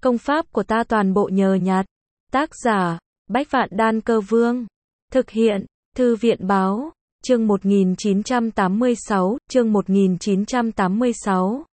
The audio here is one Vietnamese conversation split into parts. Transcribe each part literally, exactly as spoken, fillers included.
Công pháp của ta toàn bộ nhờ nhặt. Tác giả, Bách Vạn Đan Cơ Vương. Thực hiện, Thư viện Báo. Chương một nghìn chín trăm tám mươi sáu, chương một nghìn chín trăm tám mươi sáu.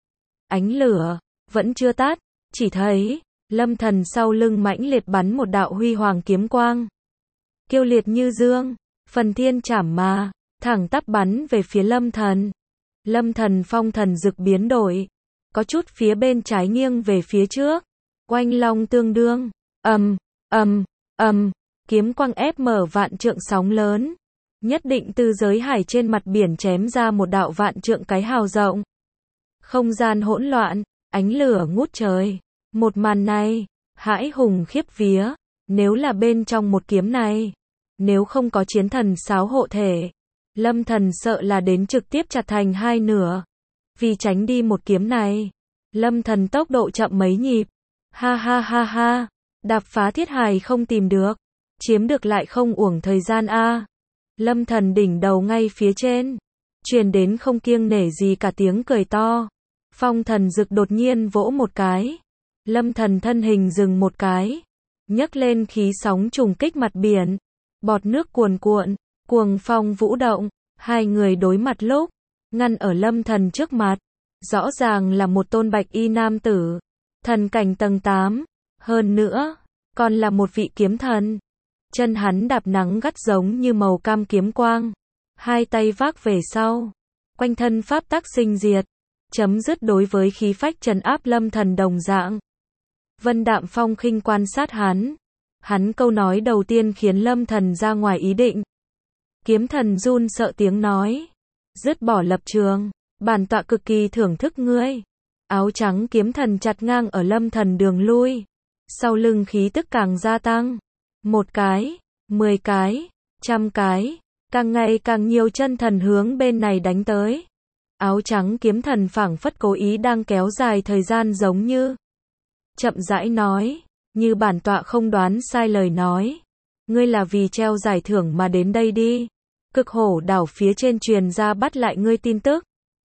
Ánh lửa, vẫn chưa tắt, chỉ thấy, Lâm Thần sau lưng mãnh liệt bắn một đạo huy hoàng kiếm quang. Kiêu liệt như dương, phần thiên chảm mà, thẳng tắp bắn về phía Lâm Thần. Lâm Thần phong thần dực biến đổi, có chút phía bên trái nghiêng về phía trước, oanh long tương đương, ầm, ầm, ầm, kiếm quang ép mở vạn trượng sóng lớn, nhất định từ giới hải trên mặt biển chém ra một đạo vạn trượng cái hào rộng. Không gian hỗn loạn, ánh lửa ngút trời, một màn này, hãi hùng khiếp vía, nếu là bên trong một kiếm này, nếu không có chiến thần sáo hộ thể, Lâm Thần sợ là đến trực tiếp chặt thành hai nửa. Vì tránh đi một kiếm này, Lâm Thần tốc độ chậm mấy nhịp. Ha ha ha ha, đạp phá thiết hài không tìm được, chiếm được lại không uổng thời gian a. Lâm Thần đỉnh đầu ngay phía trên, truyền đến không kiêng nể gì cả tiếng cười to. Phong thần dực đột nhiên vỗ một cái, Lâm Thần thân hình dừng một cái, nhấc lên khí sóng trùng kích mặt biển, bọt nước cuồn cuộn, cuồng phong vũ động, hai người đối mặt lúc, ngăn ở Lâm Thần trước mặt, rõ ràng là một tôn bạch y nam tử, thần cảnh tầng tám, hơn nữa, còn là một vị kiếm thần. Chân hắn đạp nắng gắt giống như màu cam kiếm quang, hai tay vác về sau, quanh thân pháp tắc sinh diệt, chấm dứt đối với khí phách trấn áp Lâm Thần đồng dạng. Vân Đạm Phong khinh quan sát hắn, hắn câu nói đầu tiên khiến Lâm Thần ra ngoài ý định. Kiếm thần run sợ tiếng nói, dứt bỏ lập trường, bản tọa cực kỳ thưởng thức ngươi. Áo trắng kiếm thần chặt ngang ở Lâm Thần đường lui, sau lưng khí tức càng gia tăng, một cái, mười cái, trăm cái, càng ngày càng nhiều chân thần hướng bên này đánh tới. Áo trắng kiếm thần phảng phất cố ý đang kéo dài thời gian giống như. Chậm rãi nói, như bản tọa không đoán sai lời nói, ngươi là vì treo giải thưởng mà đến đây đi. Cực hổ đảo phía trên truyền ra bắt lại ngươi tin tức,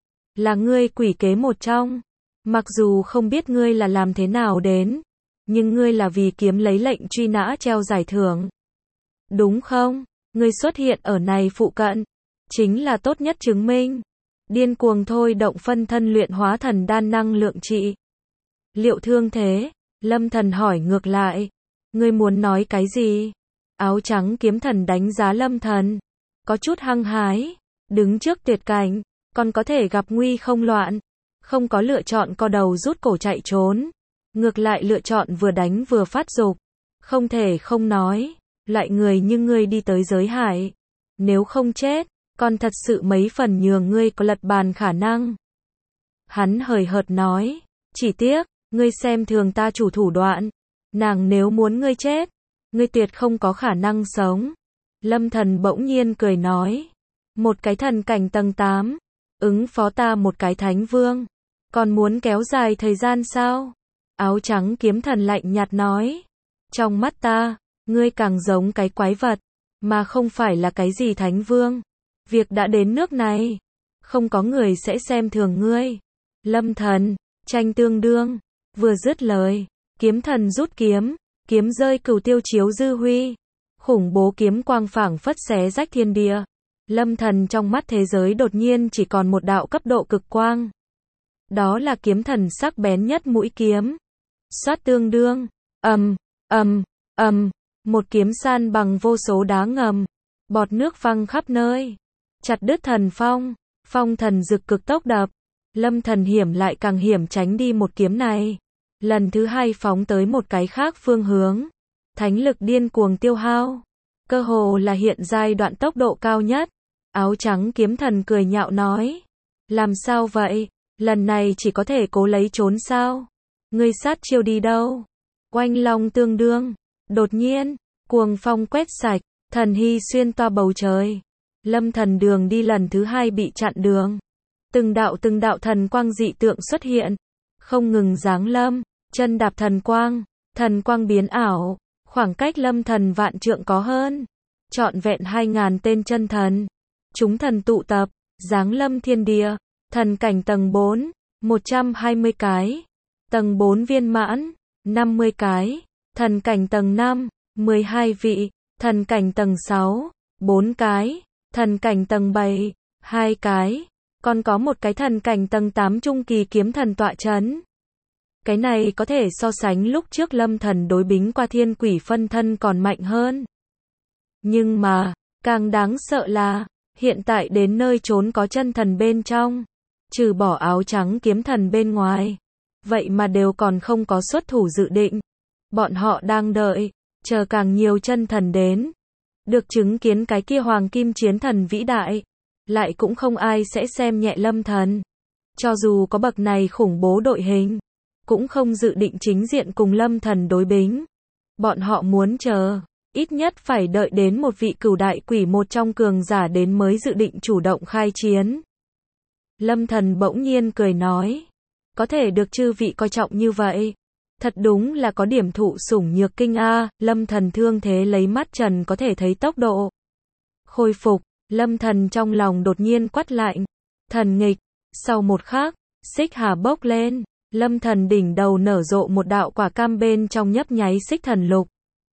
là ngươi quỷ kế một trong. Mặc dù không biết ngươi là làm thế nào đến, nhưng ngươi là vì kiếm lấy lệnh truy nã treo giải thưởng. Đúng không? Ngươi xuất hiện ở này phụ cận, chính là tốt nhất chứng minh. Điên cuồng thôi động phân thân luyện hóa thần đan năng lượng trị. Liệu thương thế? Lâm Thần hỏi ngược lại. Ngươi muốn nói cái gì? Áo trắng kiếm thần đánh giá Lâm Thần, có chút hăng hái. Đứng trước tuyệt cảnh, còn có thể gặp nguy không loạn. Không có lựa chọn co đầu rút cổ chạy trốn, ngược lại lựa chọn vừa đánh vừa phát dục. Không thể không nói, loại người như ngươi đi tới giới hải, nếu không chết, còn thật sự mấy phần nhường ngươi có lật bàn khả năng. Hắn hời hợt nói, chỉ tiếc, ngươi xem thường ta chủ thủ đoạn, nàng nếu muốn ngươi chết, ngươi tuyệt không có khả năng sống. Lâm Thần bỗng nhiên cười nói, một cái thần cảnh tầng tám, ứng phó ta một cái thánh vương, còn muốn kéo dài thời gian sao? Áo trắng kiếm thần lạnh nhạt nói, trong mắt ta, ngươi càng giống cái quái vật, mà không phải là cái gì thánh vương. Việc đã đến nước này, không có người sẽ xem thường ngươi. Lâm Thần, tranh tương đương, vừa dứt lời, kiếm thần rút kiếm, kiếm rơi cửu tiêu chiếu dư huy, khủng bố kiếm quang phảng phất xé rách thiên địa. Lâm Thần trong mắt thế giới đột nhiên chỉ còn một đạo cấp độ cực quang. Đó là kiếm thần sắc bén nhất mũi kiếm. Xoát tương đương, ầm, ầm, ầm, một kiếm san bằng vô số đá ngầm, bọt nước văng khắp nơi, chặt đứt thần phong, phong thần dực cực tốc đập. Lâm Thần hiểm lại càng hiểm tránh đi một kiếm này, lần thứ hai phóng tới một cái khác phương hướng, thánh lực điên cuồng tiêu hao, cơ hồ là hiện giai đoạn tốc độ cao nhất. Áo trắng kiếm thần cười nhạo nói, làm sao vậy, lần này chỉ có thể cố lấy trốn sao? Ngươi sát chiêu đi đâu? Oanh long tương đương, đột nhiên, cuồng phong quét sạch, thần hy xuyên toa bầu trời. Lâm Thần đường đi lần thứ hai bị chặn đường. Từng đạo từng đạo thần quang dị tượng xuất hiện, không ngừng giáng lâm, chân đạp thần quang, thần quang biến ảo, khoảng cách Lâm Thần vạn trượng có hơn, trọn vẹn hai ngàn tên chân thần. Chúng thần tụ tập, giáng lâm thiên địa, thần cảnh tầng bốn, một trăm hai mươi cái, tầng bốn viên mãn, năm mươi cái, thần cảnh tầng năm, mười hai vị, thần cảnh tầng sáu, bốn cái, thần cảnh tầng bảy, hai cái, còn có một cái thần cảnh tầng tám trung kỳ kiếm thần tọa chấn. Cái này có thể so sánh lúc trước Lâm Thần đối bính qua thiên quỷ phân thân còn mạnh hơn. Nhưng mà, càng đáng sợ là, hiện tại đến nơi trốn có chân thần bên trong, trừ bỏ áo trắng kiếm thần bên ngoài, vậy mà đều còn không có xuất thủ dự định. Bọn họ đang đợi, chờ càng nhiều chân thần đến, được chứng kiến cái kia hoàng kim chiến thần vĩ đại, lại cũng không ai sẽ xem nhẹ Lâm Thần. Cho dù có bậc này khủng bố đội hình, cũng không dự định chính diện cùng Lâm Thần đối bính. Bọn họ muốn chờ, ít nhất phải đợi đến một vị cửu đại quỷ một trong cường giả đến mới dự định chủ động khai chiến. Lâm Thần bỗng nhiên cười nói, có thể được chư vị coi trọng như vậy, thật đúng là có điểm thụ sủng nhược kinh a. Lâm Thần thương thế lấy mắt trần có thể thấy tốc độ khôi phục, Lâm Thần trong lòng đột nhiên quát lạnh, thần nghịch. Sau một khắc, xích hà bốc lên, Lâm Thần đỉnh đầu nở rộ một đạo quả cam bên trong nhấp nháy xích thần lục.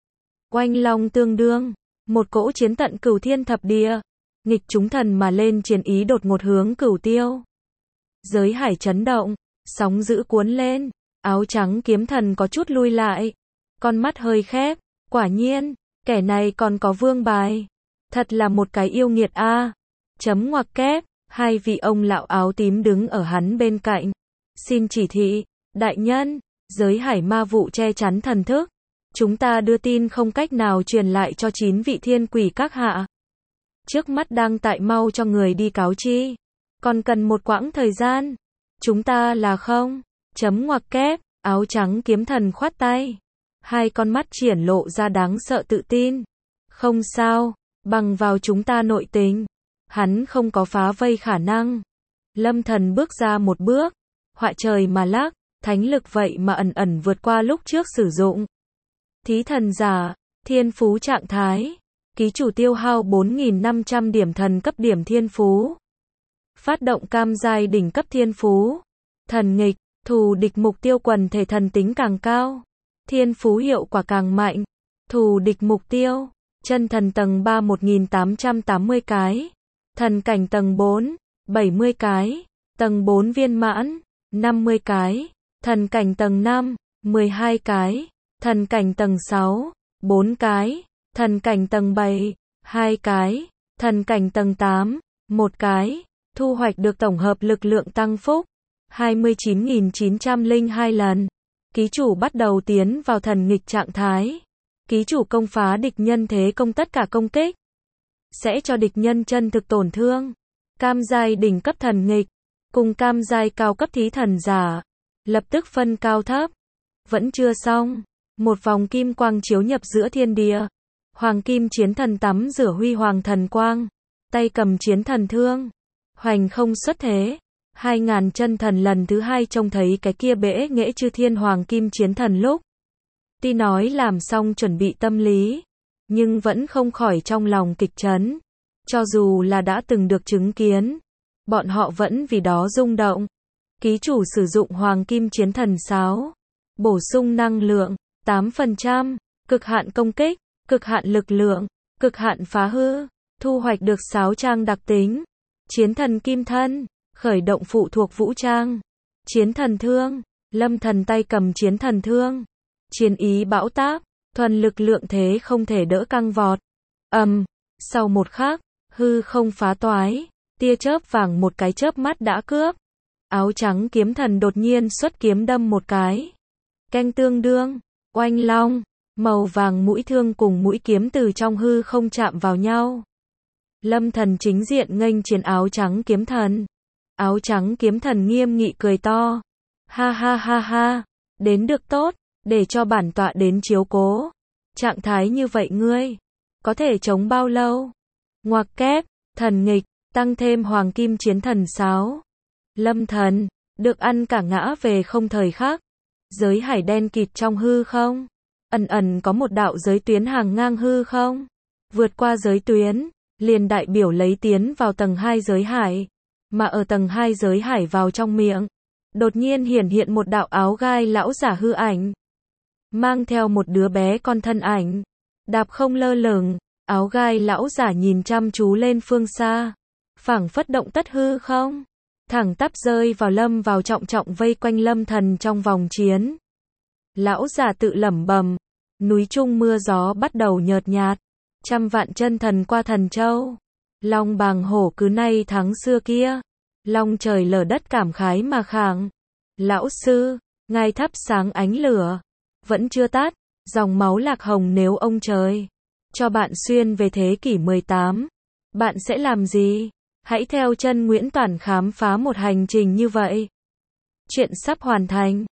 Oanh long tương đương, một cỗ chiến tận cửu thiên thập địa, nghịch chúng thần mà lên chiến ý đột ngột hướng cửu tiêu. Giới hải chấn động, sóng dữ cuốn lên, áo trắng kiếm thần có chút lui lại, con mắt hơi khép, quả nhiên, kẻ này còn có vương bài, thật là một cái yêu nghiệt a. Chấm ngoặc kép, hai vị ông lão áo tím đứng ở hắn bên cạnh. Xin chỉ thị, đại nhân, giới hải ma vụ che chắn thần thức. Chúng ta đưa tin không cách nào truyền lại cho chín vị thiên quỷ các hạ. Trước mắt đang tại mau cho người đi cáo chi. Còn cần một quãng thời gian. Chúng ta là không. Chấm ngoặc kép, áo trắng kiếm thần khoát tay. Hai con mắt triển lộ ra đáng sợ tự tin. Không sao, bằng vào chúng ta nội tình. Hắn không có phá vây khả năng. Lâm Thần bước ra một bước. Họa trời mà lắc, thánh lực vậy mà ẩn ẩn vượt qua lúc trước sử dụng. Thí thần giả, thiên phú trạng thái. Ký chủ tiêu hao bốn nghìn năm trăm điểm thần cấp điểm thiên phú. Phát động cam giai đỉnh cấp thiên phú. Thần nghịch, thù địch mục tiêu quần thể thần tính càng cao. Thiên phú hiệu quả càng mạnh. Thù địch mục tiêu, chân thần tầng ba một nghìn tám trăm tám mươi cái. Thần cảnh tầng bốn, bảy mươi cái. Tầng bốn viên mãn, năm mươi cái. Thần cảnh tầng năm, mười hai cái. Thần cảnh tầng sáu, bốn cái. Thần cảnh tầng bảy, hai cái. Thần cảnh tầng tám, một cái. Thu hoạch được tổng hợp lực lượng tăng phúc hai mươi chín nghìn chín trăm lẻ hai lần. Ký chủ bắt đầu tiến vào thần nghịch trạng thái. Ký chủ công phá địch nhân thế công tất cả công kích. Sẽ cho địch nhân chân thực tổn thương. Cam giai đỉnh cấp thần nghịch. Cùng cam giai cao cấp thí thần giả. Lập tức phân cao thấp. Vẫn chưa xong. Một vòng kim quang chiếu nhập giữa thiên địa. Hoàng kim chiến thần tắm rửa huy hoàng thần quang. Tay cầm chiến thần thương. Hoành không xuất thế. Hai ngàn chân thần lần thứ hai trông thấy cái kia bể nghệ chư thiên hoàng kim chiến thần lúc. Tuy nói làm xong chuẩn bị tâm lý. Nhưng vẫn không khỏi trong lòng kịch chấn. Cho dù là đã từng được chứng kiến. Bọn họ vẫn vì đó rung động. Ký chủ sử dụng hoàng kim chiến thần sáo. Bổ sung năng lượng, tám phần trăm. Cực hạn công kích, cực hạn lực lượng, cực hạn phá hư. Thu hoạch được sáo trang đặc tính. Chiến thần kim thân, khởi động phụ thuộc vũ trang. Chiến thần thương, Lâm Thần tay cầm chiến thần thương. Chiến ý bão táp, thuần lực lượng thế không thể đỡ căng vọt. Ầm, um, sau một khắc, hư không phá toái, tia chớp vàng một cái chớp mắt đã cướp. Áo trắng kiếm thần đột nhiên xuất kiếm đâm một cái. Canh tương đương, oanh long, màu vàng mũi thương cùng mũi kiếm từ trong hư không chạm vào nhau. Lâm Thần chính diện nghênh chiến áo trắng kiếm thần. Áo trắng kiếm thần nghiêm nghị cười to. Ha ha ha ha, đến được tốt, để cho bản tọa đến chiếu cố. Trạng thái như vậy ngươi, có thể chống bao lâu? Ngoặc kép, thần nghịch, tăng thêm hoàng kim chiến thần sáo. Lâm Thần, được ăn cả ngã về không thời khắc. Giới hải đen kịt trong hư không. Ẩn ẩn có một đạo giới tuyến hàng ngang hư không. Vượt qua giới tuyến, liền đại biểu lấy tiến vào tầng hai giới hải. Mà ở tầng hai giới hải vào trong miệng, đột nhiên hiển hiện một đạo áo gai lão giả hư ảnh. mang theo một đứa bé con thân ảnh, đạp không lơ lửng, áo gai lão giả nhìn chăm chú lên phương xa, phảng phất động tất hư không, thẳng tắp rơi vào lâm vào trọng trọng vây quanh lâm thần trong vòng chiến. Lão giả tự lẩm bẩm, núi trung mưa gió bắt đầu nhợt nhạt, trăm vạn chân thần qua thần châu, long bàng hổ cứ nay thắng xưa kia, long trời lở đất cảm khái mà khảng. Lão sư, ngài thắp sáng ánh lửa, vẫn chưa tắt, dòng máu lạc hồng nếu ông trời cho bạn xuyên về thế kỷ mười tám, bạn sẽ làm gì? Hãy theo chân Nguyễn Toản khám phá một hành trình như vậy. Chuyện sắp hoàn thành.